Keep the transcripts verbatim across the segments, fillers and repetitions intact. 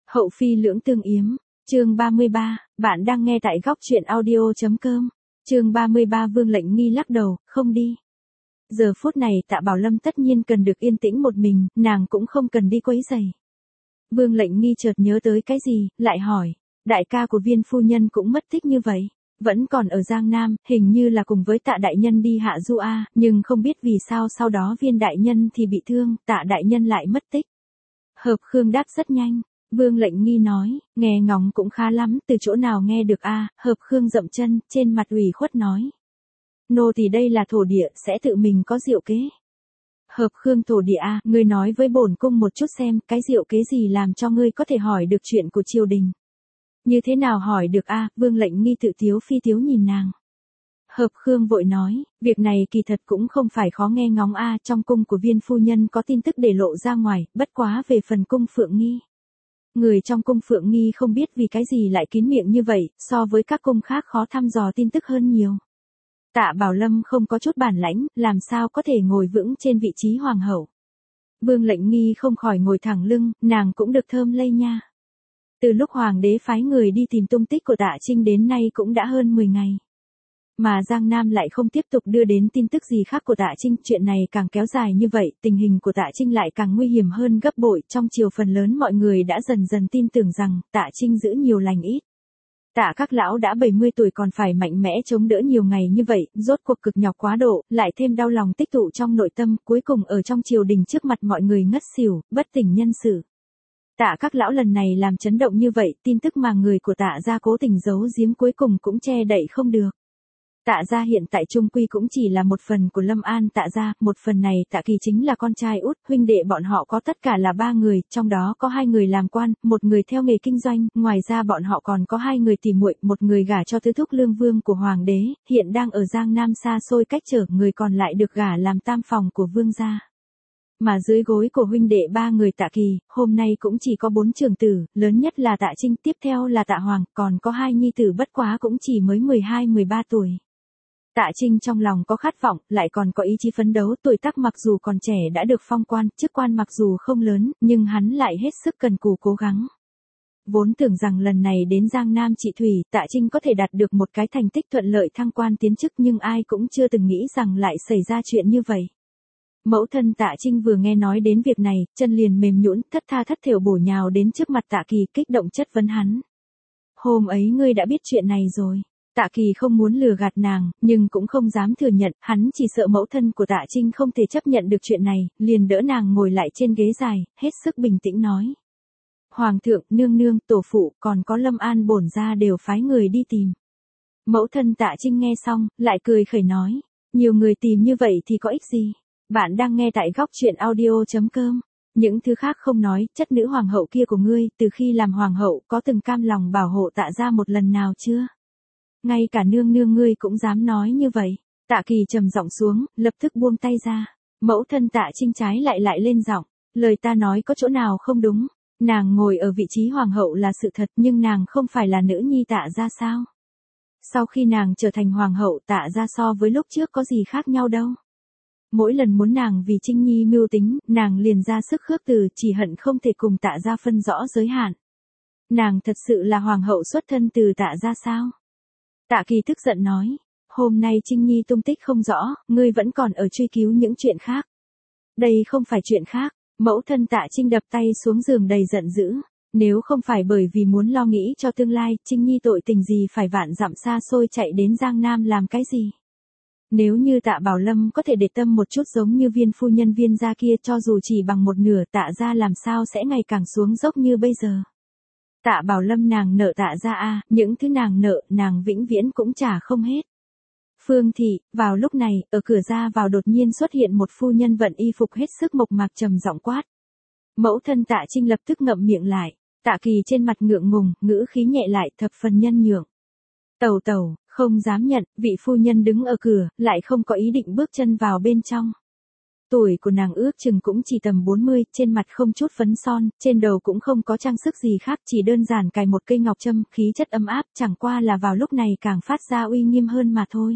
Hậu phi lưỡng tương yếm, chương ba mươi ba, bạn đang nghe tại góc truyện audio.com, chương ba mươi ba Vương Lệnh Nghi lắc đầu, không đi. Giờ phút này Tạ Bảo Lâm tất nhiên cần được yên tĩnh một mình, nàng cũng không cần đi quấy rầy. Vương Lệnh Nghi chợt nhớ tới cái gì, lại hỏi, đại ca của Viên phu nhân cũng mất tích như vậy, vẫn còn ở Giang Nam, hình như là cùng với Tạ đại nhân đi hạ du a, nhưng không biết vì sao sau đó Viên đại nhân thì bị thương, Tạ đại nhân lại mất tích. Hợp Khương đáp rất nhanh. Vương Lệnh Nghi nói, nghe ngóng cũng khá lắm, từ chỗ nào nghe được a? Hợp Khương dậm chân, trên mặt ủy khuất nói. Nô thì đây là thổ địa, sẽ tự mình có diệu kế. Hợp Khương thổ địa a, ngươi nói với bổn cung một chút xem, cái diệu kế gì làm cho ngươi có thể hỏi được chuyện của triều đình. Như thế nào hỏi được a? Vương Lệnh Nghi tự tiếu phi tiếu nhìn nàng. Hợp Khương vội nói, việc này kỳ thật cũng không phải khó nghe ngóng a, trong cung của Viên phu nhân có tin tức để lộ ra ngoài, bất quá về phần cung Phượng Nghi. Người trong cung Phượng Nghi không biết vì cái gì lại kín miệng như vậy, so với các cung khác khó thăm dò tin tức hơn nhiều. Tạ Bảo Lâm không có chút bản lãnh, làm sao có thể ngồi vững trên vị trí hoàng hậu. Vương Lệnh Nghi không khỏi ngồi thẳng lưng, nàng cũng được thơm lây nha. Từ lúc hoàng đế phái người đi tìm tung tích của Tạ Trinh đến nay cũng đã hơn mười ngày. Mà Giang Nam lại không tiếp tục đưa đến tin tức gì khác của Tạ Trinh, chuyện này càng kéo dài như vậy, tình hình của Tạ Trinh lại càng nguy hiểm hơn gấp bội, trong triều phần lớn mọi người đã dần dần tin tưởng rằng, Tạ Trinh giữ nhiều lành ít. Tạ các lão đã bảy mươi tuổi còn phải mạnh mẽ chống đỡ nhiều ngày như vậy, rốt cuộc cực nhọc quá độ, lại thêm đau lòng tích tụ trong nội tâm, cuối cùng ở trong triều đình trước mặt mọi người ngất xỉu, bất tỉnh nhân sự. Tạ các lão lần này làm chấn động như vậy, tin tức mà người của Tạ gia cố tình giấu giếm cuối cùng cũng che đậy không được. Tạ gia hiện tại trung quy cũng chỉ là một phần của Lâm An Tạ gia, một phần này Tạ Kỳ chính là con trai út, huynh đệ bọn họ có tất cả là ba người, trong đó có hai người làm quan, một người theo nghề kinh doanh, ngoài ra bọn họ còn có hai người tỉ muội, một người gả cho tứ thúc lương vương của hoàng đế, hiện đang ở Giang Nam xa xôi cách trở, người còn lại được gả làm tam phòng của vương gia. Mà dưới gối của huynh đệ ba người Tạ Kỳ, hôm nay cũng chỉ có bốn trưởng tử, lớn nhất là Tạ Trinh, tiếp theo là Tạ Hoàng, còn có hai nhi tử bất quá cũng chỉ mới mười hai mười ba tuổi. Tạ Trinh trong lòng có khát vọng, lại còn có ý chí phấn đấu, tuổi tác mặc dù còn trẻ đã được phong quan, chức quan mặc dù không lớn, nhưng hắn lại hết sức cần cù cố gắng. Vốn tưởng rằng lần này đến Giang Nam trị thủy, Tạ Trinh có thể đạt được một cái thành tích thuận lợi thăng quan tiến chức, nhưng ai cũng chưa từng nghĩ rằng lại xảy ra chuyện như vậy. Mẫu thân Tạ Trinh vừa nghe nói đến việc này, chân liền mềm nhũn, thất tha thất thểu bổ nhào đến trước mặt Tạ Kỳ, kích động chất vấn hắn. Hôm ấy ngươi đã biết chuyện này rồi. Tạ Kỳ không muốn lừa gạt nàng, nhưng cũng không dám thừa nhận, hắn chỉ sợ mẫu thân của Tạ Trinh không thể chấp nhận được chuyện này, liền đỡ nàng ngồi lại trên ghế dài, hết sức bình tĩnh nói. Hoàng thượng, nương nương, tổ phụ, còn có Lâm An bổn gia đều phái người đi tìm. Mẫu thân Tạ Trinh nghe xong, lại cười khẩy nói, nhiều người tìm như vậy thì có ích gì? Bạn đang nghe tại góc truyện audio.com. Những thứ khác không nói, chất nữ hoàng hậu kia của ngươi, từ khi làm hoàng hậu, có từng cam lòng bảo hộ Tạ gia một lần nào chưa? Ngay cả nương nương ngươi cũng dám nói như vậy. Tạ Kỳ trầm giọng xuống, lập tức buông tay ra. Mẫu thân Tạ Trinh trái lại lại lên giọng, lời ta nói có chỗ nào không đúng? Nàng ngồi ở vị trí hoàng hậu là sự thật, nhưng nàng không phải là nữ nhi Tạ gia sao? Sau khi nàng trở thành hoàng hậu, Tạ gia so với lúc trước có gì khác nhau đâu? Mỗi lần muốn nàng vì Trinh Nhi mưu tính, nàng liền ra sức khước từ, chỉ hận không thể cùng Tạ gia phân rõ giới hạn. Nàng thật sự là hoàng hậu xuất thân từ Tạ gia sao? Tạ Kỳ tức giận nói, hôm nay Trinh Nhi tung tích không rõ, ngươi vẫn còn ở truy cứu những chuyện khác. Đây không phải chuyện khác, mẫu thân Tạ Trinh đập tay xuống giường đầy giận dữ, nếu không phải bởi vì muốn lo nghĩ cho tương lai, Trinh Nhi tội tình gì phải vạn dặm xa xôi chạy đến Giang Nam làm cái gì. Nếu như Tạ Bảo Lâm có thể để tâm một chút giống như Viên phu nhân Viên gia kia, cho dù chỉ bằng một nửa, Tạ gia làm sao sẽ ngày càng xuống dốc như bây giờ. Tạ Bảo Lâm nàng nợ Tạ gia a, những thứ nàng nợ, nàng vĩnh viễn cũng trả không hết. Phương thị, vào lúc này, ở cửa ra vào đột nhiên xuất hiện một phu nhân vận y phục hết sức mộc mạc trầm giọng quát. Mẫu thân Tạ Trinh lập tức ngậm miệng lại, Tạ Kỳ trên mặt ngượng ngùng, ngữ khí nhẹ lại, thập phần nhân nhượng. Tẩu tẩu, không dám nhận, vị phu nhân đứng ở cửa, lại không có ý định bước chân vào bên trong. Tuổi của nàng ước chừng cũng chỉ tầm bốn mươi, trên mặt không chút phấn son, trên đầu cũng không có trang sức gì khác, chỉ đơn giản cài một cây ngọc trâm, khí chất ấm áp, chẳng qua là vào lúc này càng phát ra uy nghiêm hơn mà thôi.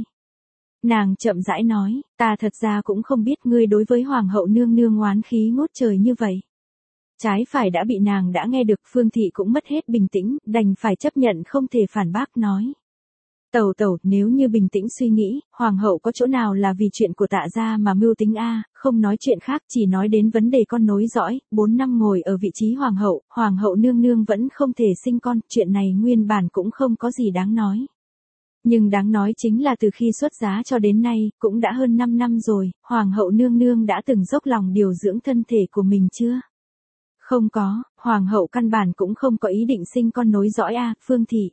Nàng chậm rãi nói, ta thật ra cũng không biết ngươi đối với hoàng hậu nương nương oán khí ngút trời như vậy. Trái phải đã bị nàng đã nghe được, Phương Thị cũng mất hết bình tĩnh, đành phải chấp nhận không thể phản bác nói. Tẩu tẩu, nếu như bình tĩnh suy nghĩ, hoàng hậu có chỗ nào là vì chuyện của Tạ gia mà mưu tính a, không nói chuyện khác, chỉ nói đến vấn đề con nối dõi, bốn năm ngồi ở vị trí hoàng hậu, hoàng hậu nương nương vẫn không thể sinh con, chuyện này nguyên bản cũng không có gì đáng nói. Nhưng đáng nói chính là từ khi xuất giá cho đến nay, cũng đã hơn năm năm rồi, hoàng hậu nương nương đã từng dốc lòng điều dưỡng thân thể của mình chưa? Không có, hoàng hậu căn bản cũng không có ý định sinh con nối dõi a, Phương Thị.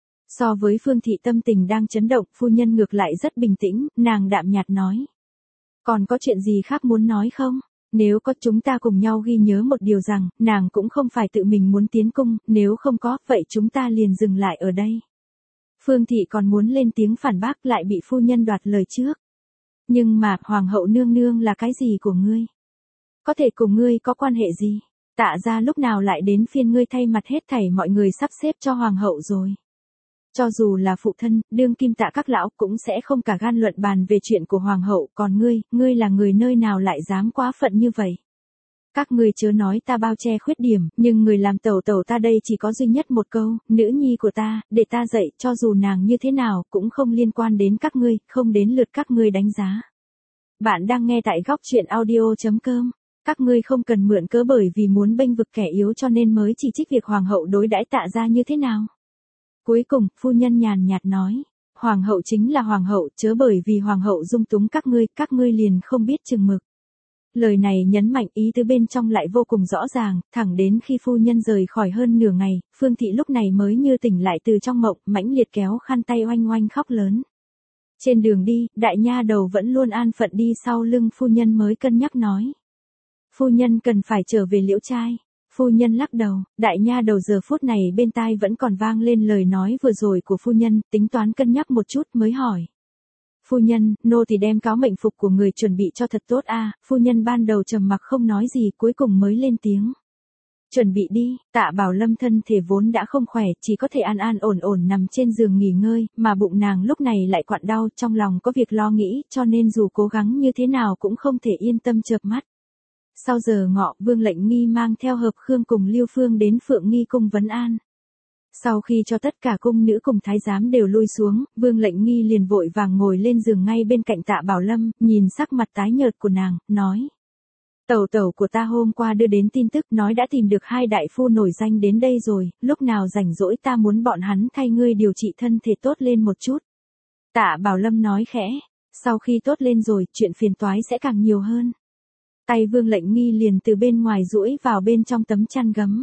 So với Phương Thị tâm tình đang chấn động, phu nhân ngược lại rất bình tĩnh, nàng đạm nhạt nói. Còn có chuyện gì khác muốn nói không? Nếu có, chúng ta cùng nhau ghi nhớ một điều rằng, nàng cũng không phải tự mình muốn tiến cung, nếu không có, vậy chúng ta liền dừng lại ở đây. Phương Thị còn muốn lên tiếng phản bác, lại bị phu nhân đoạt lời trước. Nhưng mà, hoàng hậu nương nương là cái gì của ngươi? Có thể cùng ngươi có quan hệ gì? Tạ gia lúc nào lại đến phiên ngươi thay mặt hết thảy mọi người sắp xếp cho hoàng hậu rồi? Cho dù là phụ thân, đương kim Tạ các lão cũng sẽ không cả gan luận bàn về chuyện của hoàng hậu, còn ngươi, ngươi là người nơi nào lại dám quá phận như vậy? Các ngươi chớ nói ta bao che khuyết điểm, nhưng người làm tẩu tẩu ta đây chỉ có duy nhất một câu, nữ nhi của ta, để ta dạy, cho dù nàng như thế nào, cũng không liên quan đến các ngươi, không đến lượt các ngươi đánh giá. Bạn đang nghe tại góc truyện audio chấm com. Các ngươi không cần mượn cớ bởi vì muốn bênh vực kẻ yếu cho nên mới chỉ trích việc hoàng hậu đối đãi Tạ gia như thế nào. Cuối cùng, phu nhân nhàn nhạt nói, hoàng hậu chính là hoàng hậu, chớ bởi vì hoàng hậu dung túng các ngươi, các ngươi liền không biết chừng mực. Lời này nhấn mạnh, ý tứ bên trong lại vô cùng rõ ràng, thẳng đến khi phu nhân rời khỏi hơn nửa ngày, Phương Thị lúc này mới như tỉnh lại từ trong mộng, mãnh liệt kéo khăn tay oanh oanh khóc lớn. Trên đường đi, đại nha đầu vẫn luôn an phận đi sau lưng phu nhân mới cân nhắc nói. Phu nhân cần phải trở về Liễu Trai. Phu nhân lắc đầu, đại nha đầu giờ phút này bên tai vẫn còn vang lên lời nói vừa rồi của phu nhân, tính toán cân nhắc một chút mới hỏi. Phu nhân, nô thì đem cáo mệnh phục của người chuẩn bị cho thật tốt a. Phu nhân ban đầu trầm mặc không nói gì, cuối cùng mới lên tiếng. Chuẩn bị đi, Tạ Bảo Lâm thân thể vốn đã không khỏe, chỉ có thể an an ổn ổn nằm trên giường nghỉ ngơi, mà bụng nàng lúc này lại quặn đau, trong lòng có việc lo nghĩ, cho nên dù cố gắng như thế nào cũng không thể yên tâm chợp mắt. Sau giờ ngọ, Vương Lệnh Nghi mang theo Hợp Khương cùng Lưu Phương đến Phượng Nghi cung vấn an. Sau khi cho tất cả cung nữ cùng thái giám đều lui xuống, Vương Lệnh Nghi liền vội vàng ngồi lên giường ngay bên cạnh Tạ Bảo Lâm, nhìn sắc mặt tái nhợt của nàng, nói. Tẩu tẩu của ta hôm qua đưa đến tin tức nói đã tìm được hai đại phu nổi danh đến đây rồi, lúc nào rảnh rỗi ta muốn bọn hắn thay ngươi điều trị thân thể tốt lên một chút. Tạ Bảo Lâm nói khẽ, sau khi tốt lên rồi, chuyện phiền toái sẽ càng nhiều hơn. Tay Vương Lệnh Nghi liền từ bên ngoài duỗi vào bên trong tấm chăn gấm.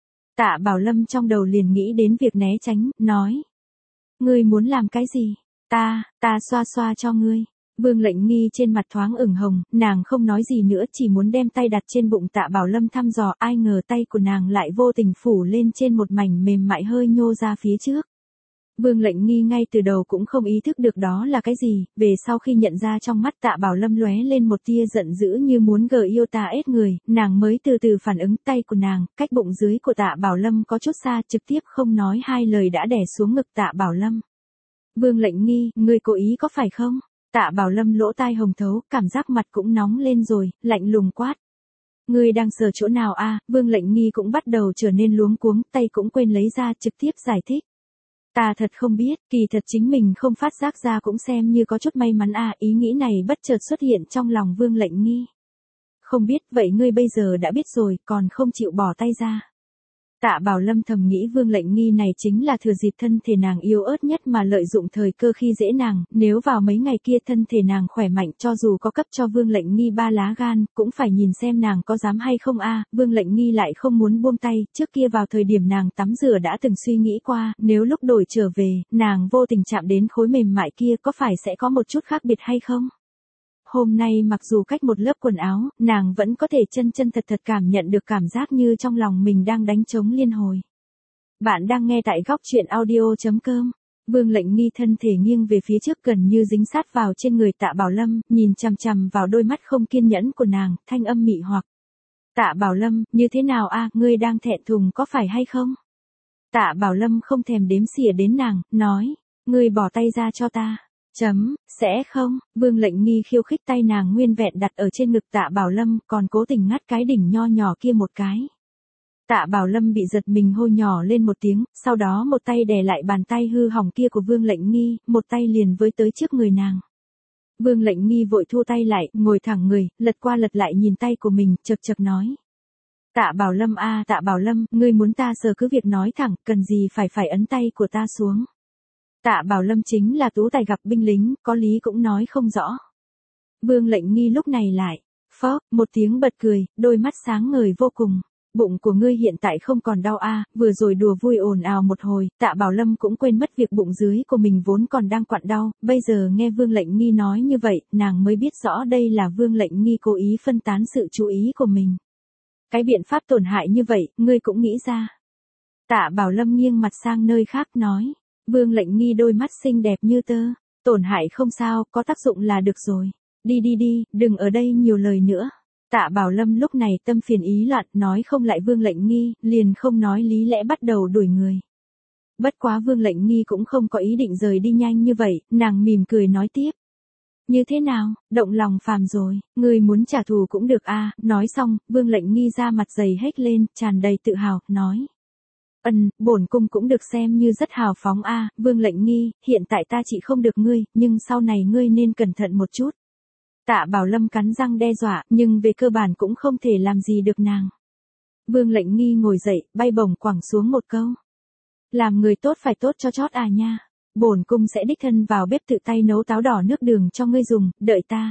Tạ Bảo Lâm trong đầu liền nghĩ đến việc né tránh, nói. Ngươi muốn làm cái gì? Ta, ta xoa xoa cho ngươi. Vương Lệnh Nghi trên mặt thoáng ửng hồng, nàng không nói gì nữa, chỉ muốn đem tay đặt trên bụng Tạ Bảo Lâm thăm dò, ai ngờ tay của nàng lại vô tình phủ lên trên một mảnh mềm mại hơi nhô ra phía trước. Vương Lệnh Nghi ngay từ đầu cũng không ý thức được đó là cái gì, về sau khi nhận ra trong mắt Tạ Bảo Lâm lóe lên một tia giận dữ như muốn gờ yêu ta ết người, nàng mới từ từ phản ứng, tay của nàng, cách bụng dưới của Tạ Bảo Lâm có chút xa, trực tiếp không nói hai lời đã đè xuống ngực Tạ Bảo Lâm. Vương Lệnh Nghi, ngươi cố ý có phải không? Tạ Bảo Lâm lỗ tai hồng thấu, cảm giác mặt cũng nóng lên rồi, lạnh lùng quát. Ngươi đang sờ chỗ nào a? Vương Lệnh Nghi cũng bắt đầu trở nên luống cuống, tay cũng quên lấy ra, trực tiếp giải thích. Ta thật không biết, kỳ thật chính mình không phát giác ra cũng xem như có chút may mắn à, ý nghĩ này bất chợt xuất hiện trong lòng Vương Lệnh Nghi. Không biết, vậy ngươi bây giờ đã biết rồi, còn không chịu bỏ tay ra. Tạ Bảo Lâm thầm nghĩ Vương Lệnh Nghi này chính là thừa dịp thân thể nàng yếu ớt nhất mà lợi dụng thời cơ khi dễ nàng, nếu vào mấy ngày kia thân thể nàng khỏe mạnh cho dù có cấp cho Vương Lệnh Nghi ba lá gan, cũng phải nhìn xem nàng có dám hay không a. Vương Lệnh Nghi lại không muốn buông tay, trước kia vào thời điểm nàng tắm rửa đã từng suy nghĩ qua, nếu lúc đổi trở về, nàng vô tình chạm đến khối mềm mại kia có phải sẽ có một chút khác biệt hay không? Hôm nay mặc dù cách một lớp quần áo, nàng vẫn có thể chân chân thật thật cảm nhận được cảm giác như trong lòng mình đang đánh trống liên hồi. Bạn đang nghe tại góc truyện audio chấm com. Vương Lệnh Nghi thân thể nghiêng về phía trước gần như dính sát vào trên người Tạ Bảo Lâm, nhìn chằm chằm vào đôi mắt không kiên nhẫn của nàng, thanh âm mị hoặc. Tạ Bảo Lâm, như thế nào a, ngươi đang thẹn thùng có phải hay không? Tạ Bảo Lâm không thèm đếm xỉa đến nàng, nói, ngươi bỏ tay ra cho ta. Chấm, sẽ không, Vương Lệnh Nghi khiêu khích tay nàng nguyên vẹn đặt ở trên ngực Tạ Bảo Lâm, còn cố tình ngắt cái đỉnh nho nhỏ kia một cái. Tạ Bảo Lâm bị giật mình hô nhỏ lên một tiếng, sau đó một tay đè lại bàn tay hư hỏng kia của Vương Lệnh Nghi, một tay liền với tới trước người nàng. Vương Lệnh Nghi vội thu tay lại, ngồi thẳng người, lật qua lật lại nhìn tay của mình, chật chật nói. Tạ Bảo Lâm a Tạ Bảo Lâm, ngươi muốn ta sờ cứ việc nói thẳng, cần gì phải phải ấn tay của ta xuống. Tạ Bảo Lâm chính là tú tài gặp binh lính, có lý cũng nói không rõ. Vương Lệnh Nghi lúc này lại, phó, một tiếng bật cười, đôi mắt sáng ngời vô cùng. Bụng của ngươi hiện tại không còn đau a vừa rồi đùa vui ồn ào một hồi, Tạ Bảo Lâm cũng quên mất việc bụng dưới của mình vốn còn đang quặn đau, bây giờ nghe Vương Lệnh Nghi nói như vậy, nàng mới biết rõ đây là Vương Lệnh Nghi cố ý phân tán sự chú ý của mình. Cái biện pháp tổn hại như vậy, ngươi cũng nghĩ ra. Tạ Bảo Lâm nghiêng mặt sang nơi khác nói, Vương Lệnh Nghi đôi mắt xinh đẹp như tơ, tổn hại không sao, có tác dụng là được rồi. Đi đi đi, đừng ở đây nhiều lời nữa. Tạ Bảo Lâm lúc này tâm phiền ý loạn, nói không lại Vương Lệnh Nghi, liền không nói lý lẽ bắt đầu đuổi người. Bất quá Vương Lệnh Nghi cũng không có ý định rời đi nhanh như vậy, nàng mỉm cười nói tiếp. Như thế nào, động lòng phàm rồi, ngươi muốn trả thù cũng được a. Nói xong, Vương Lệnh Nghi ra mặt dày hết lên, tràn đầy tự hào, nói. Ừm, bổn cung cũng được xem như rất hào phóng a. Vương Lệnh Nghi, hiện tại ta chỉ không được ngươi, nhưng sau này ngươi nên cẩn thận một chút. Tạ Bảo Lâm cắn răng đe dọa, nhưng về cơ bản cũng không thể làm gì được nàng. Vương Lệnh Nghi ngồi dậy, bay bổng quẳng xuống một câu. Làm người tốt phải tốt cho chót à nha. Bổn cung sẽ đích thân vào bếp tự tay nấu táo đỏ nước đường cho ngươi dùng, đợi ta.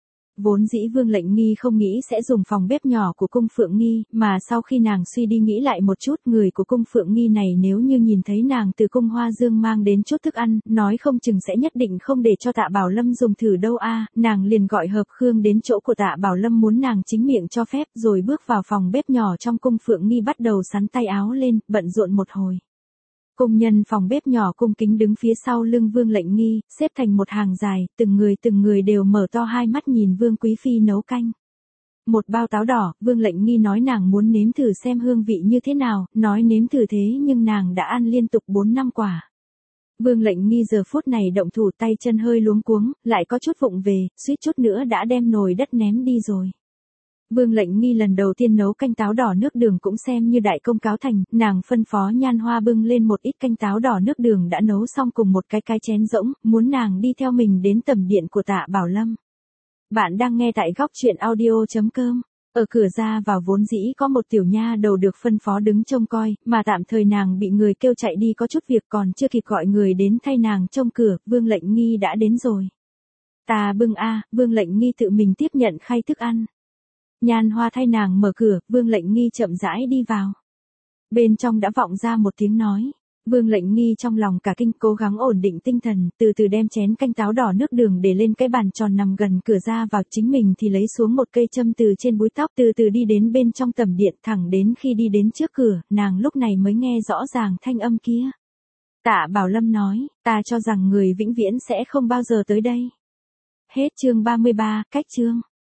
Vốn dĩ Vương Lệnh Nghi không nghĩ sẽ dùng phòng bếp nhỏ của cung Phượng Nghi, mà sau khi nàng suy đi nghĩ lại một chút, người của cung Phượng Nghi này nếu như nhìn thấy nàng từ cung Hoa Dương mang đến chút thức ăn, nói không chừng sẽ nhất định không để cho Tạ Bảo Lâm dùng thử đâu a. Nàng liền gọi Hợp Khương đến chỗ của Tạ Bảo Lâm muốn nàng chính miệng cho phép, rồi bước vào phòng bếp nhỏ trong cung Phượng Nghi bắt đầu sắn tay áo lên, bận rộn một hồi. Công nhân phòng bếp nhỏ cung kính đứng phía sau lưng Vương Lệnh Nghi, xếp thành một hàng dài, từng người từng người đều mở to hai mắt nhìn Vương Quý Phi nấu canh. Một bao táo đỏ, Vương Lệnh Nghi nói nàng muốn nếm thử xem hương vị như thế nào, nói nếm thử thế nhưng nàng đã ăn liên tục bốn năm quả. Vương Lệnh Nghi giờ phút này động thủ tay chân hơi luống cuống, lại có chút vụng về, suýt chút nữa đã đem nồi đất ném đi rồi. Vương Lệnh Nghi lần đầu tiên nấu canh táo đỏ nước đường cũng xem như đại công cáo thành, nàng phân phó Nhan Hoa bưng lên một ít canh táo đỏ nước đường đã nấu xong cùng một cái cái chén rỗng, muốn nàng đi theo mình đến tầm điện của Tạ Bảo Lâm. Bạn đang nghe tại góc truyện audio chấm com. Ở cửa ra vào vốn dĩ có một tiểu nha đầu được phân phó đứng trông coi, mà tạm thời nàng bị người kêu chạy đi có chút việc còn chưa kịp gọi người đến thay nàng trông cửa, Vương Lệnh Nghi đã đến rồi. Ta bưng a, Vương Lệnh Nghi tự mình tiếp nhận khay thức ăn. Nhan Hoa thay nàng mở cửa, Vương Lệnh Nghi chậm rãi đi vào. Bên trong đã vọng ra một tiếng nói. Vương Lệnh Nghi trong lòng cả kinh cố gắng ổn định tinh thần, từ từ đem chén canh táo đỏ nước đường để lên cái bàn tròn nằm gần cửa ra vào, chính mình thì lấy xuống một cây châm từ trên búi tóc, từ từ đi đến bên trong tầm điện, thẳng đến khi đi đến trước cửa, nàng lúc này mới nghe rõ ràng thanh âm kia. Tạ Bảo Lâm nói, ta cho rằng người vĩnh viễn sẽ không bao giờ tới đây. Hết chương ba mươi ba, cách chương.